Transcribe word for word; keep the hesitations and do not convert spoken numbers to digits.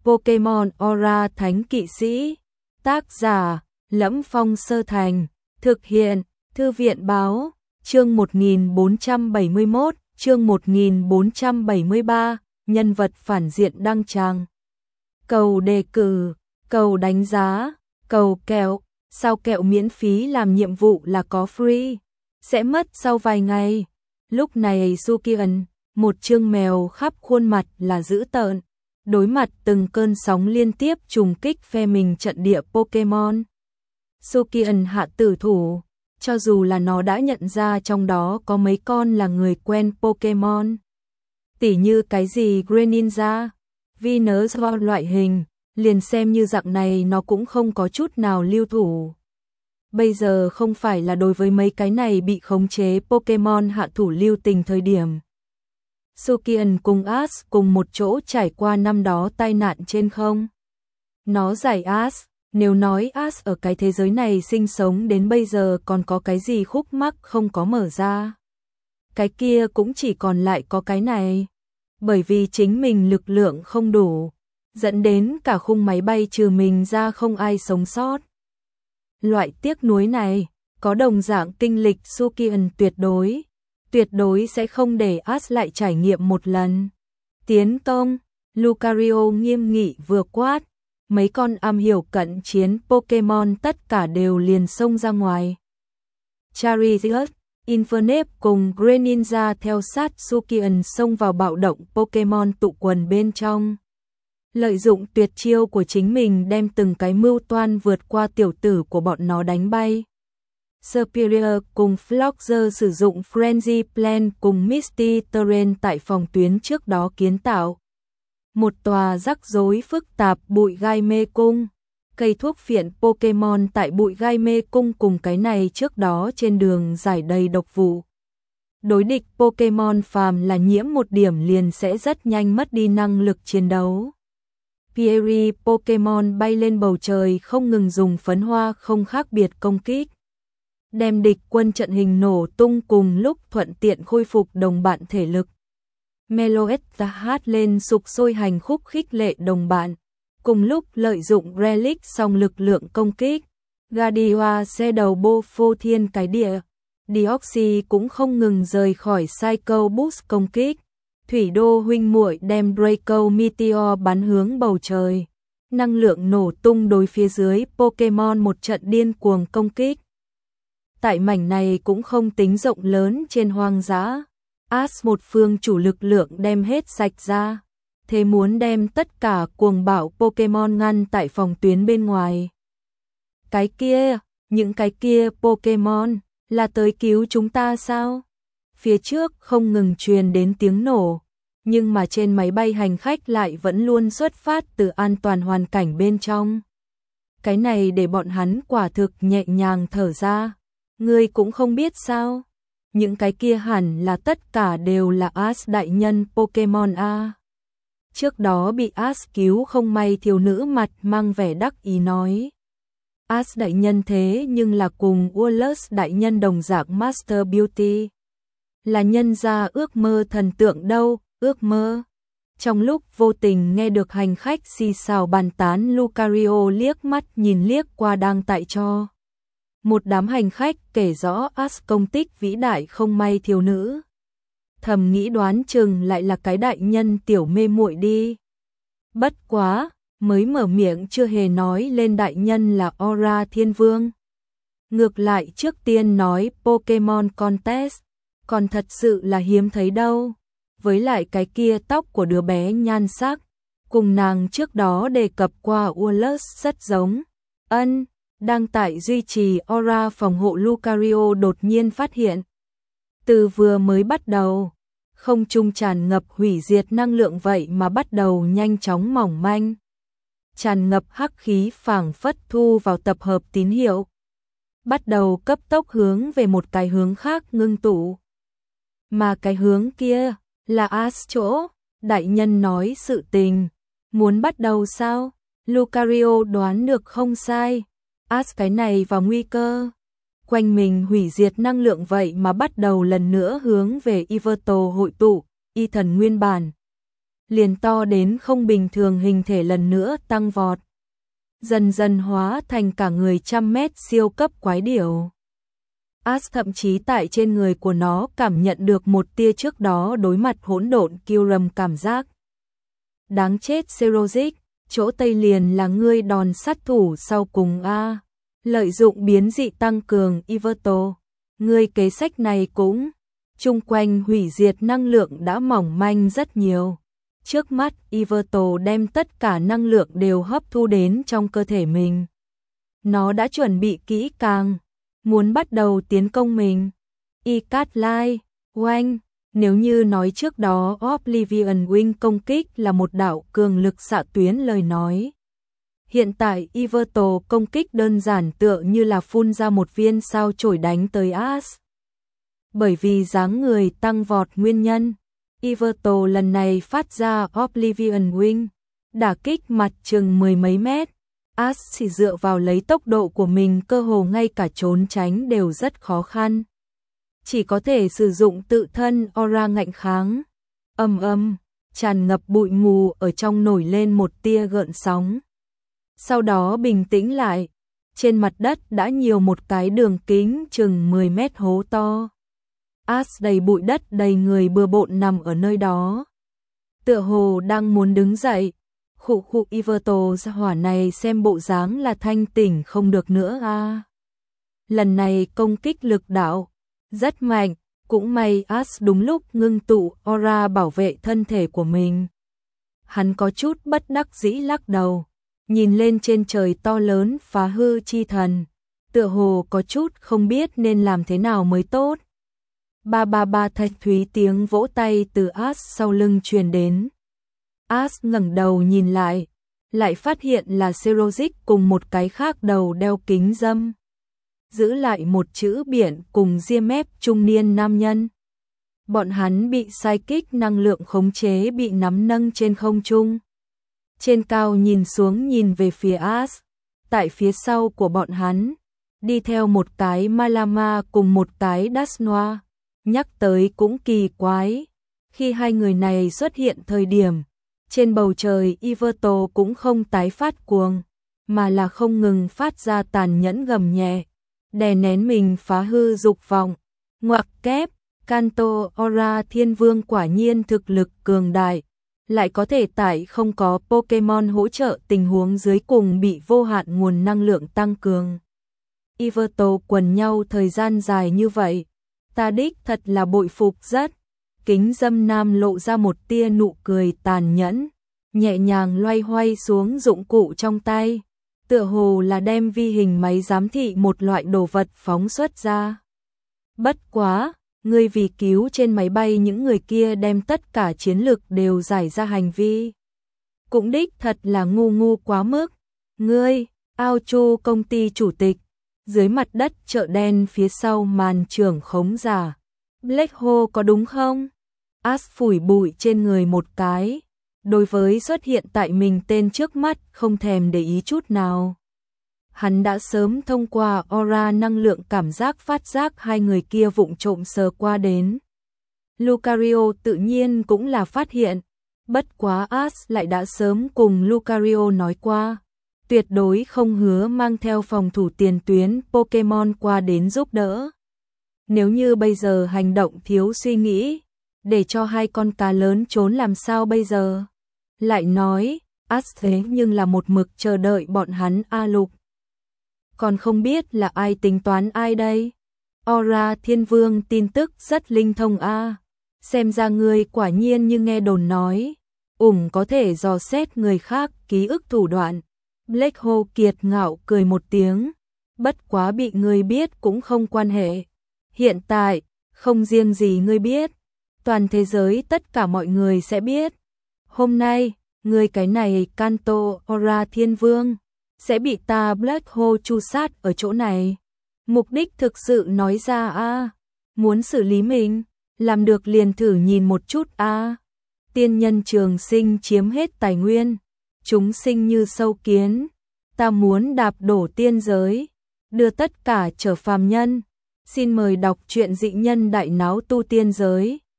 Pokemon Aura Thánh Kỵ Sĩ. Tác giả: Lẫm Phong Sơ Thành. Thực hiện: Thư viện báo. Chương một nghìn bốn trăm bảy mươi mốt, chương một nghìn bốn trăm bảy mươi ba, nhân vật phản diện đăng tràng. Cầu đề cử, cầu đánh giá, cầu kẹo, sao kẹo miễn phí làm nhiệm vụ là có free, sẽ mất sau vài ngày. Lúc này Sukian, một chương mèo khắp khuôn mặt là dữ tợn, đối mặt từng cơn sóng liên tiếp trùng kích phe mình trận địa Pokemon. Sukian hạ tử thủ, cho dù là nó đã nhận ra trong đó có mấy con là người quen Pokemon. Tỉ như cái gì Greninja, Venusaur loại hình, liền xem như dạng này nó cũng không có chút nào lưu thủ. Bây giờ không phải là đối với mấy cái này bị khống chế Pokemon hạ thủ lưu tình thời điểm. Sukian cùng Ash cùng một chỗ trải qua năm đó tai nạn trên không. Nó giải Ash, nếu nói Ash ở cái thế giới này sinh sống đến bây giờ còn có cái gì khúc mắc không có mở ra. Cái kia cũng chỉ còn lại có cái này. Bởi vì chính mình lực lượng không đủ, dẫn đến cả khung máy bay trừ mình ra không ai sống sót. Loại tiếc nuối này, có đồng dạng kinh lịch Sukian tuyệt đối, tuyệt đối sẽ không để Ash lại trải nghiệm một lần. Tiến công, Lucario nghiêm nghị vừa quát, mấy con am hiểu cận chiến Pokemon tất cả đều liền xông ra ngoài. Charizard, Infernape cùng Greninja theo sát Sukian xông vào bạo động Pokemon tụ quần bên trong. Lợi dụng tuyệt chiêu của chính mình đem từng cái mưu toan vượt qua tiểu tử của bọn nó đánh bay. Superior cùng Floxer sử dụng Frenzy Plan cùng Misty Terrain tại phòng tuyến trước đó kiến tạo. Một tòa rắc rối phức tạp bụi gai mê cung. Cây thuốc phiện Pokemon tại bụi gai mê cung cùng cái này trước đó trên đường giải đầy độc vụ. Đối địch Pokemon phàm là nhiễm một điểm liền sẽ rất nhanh mất đi năng lực chiến đấu. Fiery Pokemon bay lên bầu trời không ngừng dùng phấn hoa không khác biệt công kích. Đem địch quân trận hình nổ tung cùng lúc thuận tiện khôi phục đồng bạn thể lực. Meloetta hát lên sục sôi hành khúc khích lệ đồng bạn. Cùng lúc lợi dụng Relic song lực lượng công kích. Gardevoir xe đầu bô phô thiên cái địa. Deoxys cũng không ngừng rời khỏi Psycho Boost công kích. Thủy đô huynh muội đem Draco Meteor bắn hướng bầu trời. Năng lượng nổ tung đối phía dưới Pokemon một trận điên cuồng công kích. Tại mảnh này cũng không tính rộng lớn trên hoang dã. Ash một phương chủ lực lượng đem hết sạch ra. Thế muốn đem tất cả cuồng bạo Pokemon ngăn tại phòng tuyến bên ngoài. Cái kia, những cái kia Pokemon, là tới cứu chúng ta sao? Phía trước không ngừng truyền đến tiếng nổ, nhưng mà trên máy bay hành khách lại vẫn luôn xuất phát từ an toàn hoàn cảnh bên trong. Cái này để bọn hắn quả thực nhẹ nhàng thở ra. Ngươi cũng không biết sao? Những cái kia hẳn là tất cả đều là Ash đại nhân Pokemon A. Trước đó bị Ash cứu không may thiếu nữ mặt mang vẻ đắc ý nói. Ash đại nhân thế nhưng là cùng Wallace đại nhân đồng dạng Master Beauty. Là nhân ra ước mơ thần tượng đâu, ước mơ. Trong lúc vô tình nghe được hành khách xì xào bàn tán, Lucario liếc mắt nhìn liếc qua đang tại cho. Một đám hành khách kể rõ Ash công tích vĩ đại không may thiếu nữ. Thầm nghĩ đoán chừng lại là cái đại nhân tiểu mê muội đi. Bất quá, mới mở miệng chưa hề nói lên đại nhân là Aura Thiên Vương. Ngược lại trước tiên nói Pokemon Contest, còn thật sự là hiếm thấy đâu. Với lại cái kia tóc của đứa bé nhan sắc, cùng nàng trước đó đề cập qua Wallace rất giống. Ân, đang tại duy trì aura phòng hộ Lucario đột nhiên phát hiện. Từ vừa mới bắt đầu, không trung tràn ngập hủy diệt năng lượng vậy mà bắt đầu nhanh chóng mỏng manh. Tràn ngập hắc khí phảng phất thu vào tập hợp tín hiệu. Bắt đầu cấp tốc hướng về một cái hướng khác ngưng tụ. Mà cái hướng kia là Ash chỗ, đại nhân nói sự tình. Muốn bắt đầu sao? Lucario đoán được không sai. Ash cái này vào nguy cơ. Quanh mình hủy diệt năng lượng vậy mà bắt đầu lần nữa hướng về Yveltal hội tụ, y thần nguyên bản. liền to đến không bình thường, hình thể lần nữa tăng vọt. Dần dần hóa thành cả người trăm mét siêu cấp quái điểu. Ash thậm chí tại trên người của nó cảm nhận được một tia trước đó đối mặt hỗn độn Kyurem cảm giác. Đáng chết Serozik, chỗ Tây liền là ngươi đòn sát thủ sau cùng a. Lợi dụng biến dị tăng cường Yveltal, ngươi kế sách này cũng chung quanh hủy diệt năng lượng đã mỏng manh rất nhiều. Trước mắt Yveltal đem tất cả năng lượng đều hấp thu đến trong cơ thể mình. Nó đã chuẩn bị kỹ càng, muốn bắt đầu tiến công mình. Ikatlai, oanh, nếu như nói trước đó Oblivion Wing công kích là một đạo cường lực xạ tuyến lời nói. Hiện tại Yveltal công kích đơn giản tựa như là phun ra một viên sao chổi đánh tới Ash. Bởi vì dáng người tăng vọt nguyên nhân, Yveltal lần này phát ra Oblivion Wing, đả kích mặt chừng mười mấy mét. Ash chỉ dựa vào lấy tốc độ của mình cơ hồ ngay cả trốn tránh đều rất khó khăn. Chỉ có thể sử dụng tự thân aura ngạnh kháng. Âm âm, tràn ngập bụi mù ở trong nổi lên một tia gợn sóng. Sau đó bình tĩnh lại, trên mặt đất đã nhiều một cái đường kính chừng mười mét hố to. Ash đầy bụi đất đầy người bừa bộn nằm ở nơi đó. Tựa hồ đang muốn đứng dậy. Khụ khụ Yveltal gia hỏa này xem bộ dáng là thanh tỉnh không được nữa a. À. Lần này công kích lực đạo rất mạnh, cũng may Ash đúng lúc ngưng tụ aura bảo vệ thân thể của mình. Hắn có chút bất đắc dĩ lắc đầu, nhìn lên trên trời to lớn phá hư chi thần, tựa hồ có chút không biết nên làm thế nào mới tốt. Ba ba ba thạch thúy tiếng vỗ tay từ Ash sau lưng truyền đến. Ash ngẩng đầu nhìn lại, lại phát hiện là Serozik cùng một cái khác đầu đeo kính râm. Giữ lại một chữ biển cùng ria mép trung niên nam nhân. Bọn hắn bị sai kích năng lượng khống chế bị nắm nâng trên không trung. Trên cao nhìn xuống nhìn về phía Ash, tại phía sau của bọn hắn, đi theo một cái Malama cùng một cái Dasnoa. Nhắc tới cũng kỳ quái, khi hai người này xuất hiện thời điểm, trên bầu trời Yveltal cũng không tái phát cuồng, mà là không ngừng phát ra tàn nhẫn gầm nhẹ, đè nén mình phá hư dục vọng. Ngoặc kép, Kanto Aura Thiên Vương quả nhiên thực lực cường đại, lại có thể tại không có Pokemon hỗ trợ tình huống dưới cùng bị vô hạn nguồn năng lượng tăng cường. Yveltal quần nhau thời gian dài như vậy, ta đích thật là bội phục rất. Kính dâm nam lộ ra một tia nụ cười tàn nhẫn, nhẹ nhàng loay hoay xuống dụng cụ trong tay, tựa hồ là đem vi hình máy giám thị một loại đồ vật phóng xuất ra. Bất quá, ngươi vì cứu trên máy bay những người kia đem tất cả chiến lực đều giải ra hành vi. Cũng đích thật là ngu ngu quá mức. Ngươi, Ao Chu công ty chủ tịch, dưới mặt đất chợ đen phía sau màn trưởng khống giả. Black Hole có đúng không? Ash phủi bụi trên người một cái, đối với xuất hiện tại mình tên trước mắt không thèm để ý chút nào. Hắn đã sớm thông qua aura năng lượng cảm giác phát giác hai người kia vụng trộm sờ qua đến. Lucario tự nhiên cũng là phát hiện, bất quá Ash lại đã sớm cùng Lucario nói qua, tuyệt đối không hứa mang theo phòng thủ tiền tuyến Pokemon qua đến giúp đỡ. Nếu như bây giờ hành động thiếu suy nghĩ, để cho hai con cá lớn trốn làm sao bây giờ? Lại nói, Ash thế nhưng là một mực chờ đợi bọn hắn A Lục. Còn không biết là ai tính toán ai đây? Aura Thiên Vương tin tức rất linh thông a. Xem ra ngươi quả nhiên như nghe đồn nói, ủng có thể dò xét người khác ký ức thủ đoạn. Black Hole kiệt ngạo cười một tiếng, bất quá bị ngươi biết cũng không quan hệ. Hiện tại, không riêng gì ngươi biết, toàn thế giới tất cả mọi người sẽ biết. Hôm nay, ngươi cái này Kanto Aura Thiên Vương, sẽ bị ta Black Hole tru sát ở chỗ này. Mục đích thực sự nói ra a, muốn xử lý mình, làm được liền thử nhìn một chút a. Tiên nhân trường sinh chiếm hết tài nguyên, chúng sinh như sâu kiến, ta muốn đạp đổ tiên giới, đưa tất cả trở phàm nhân. Xin mời đọc truyện dị nhân đại náo tu tiên giới.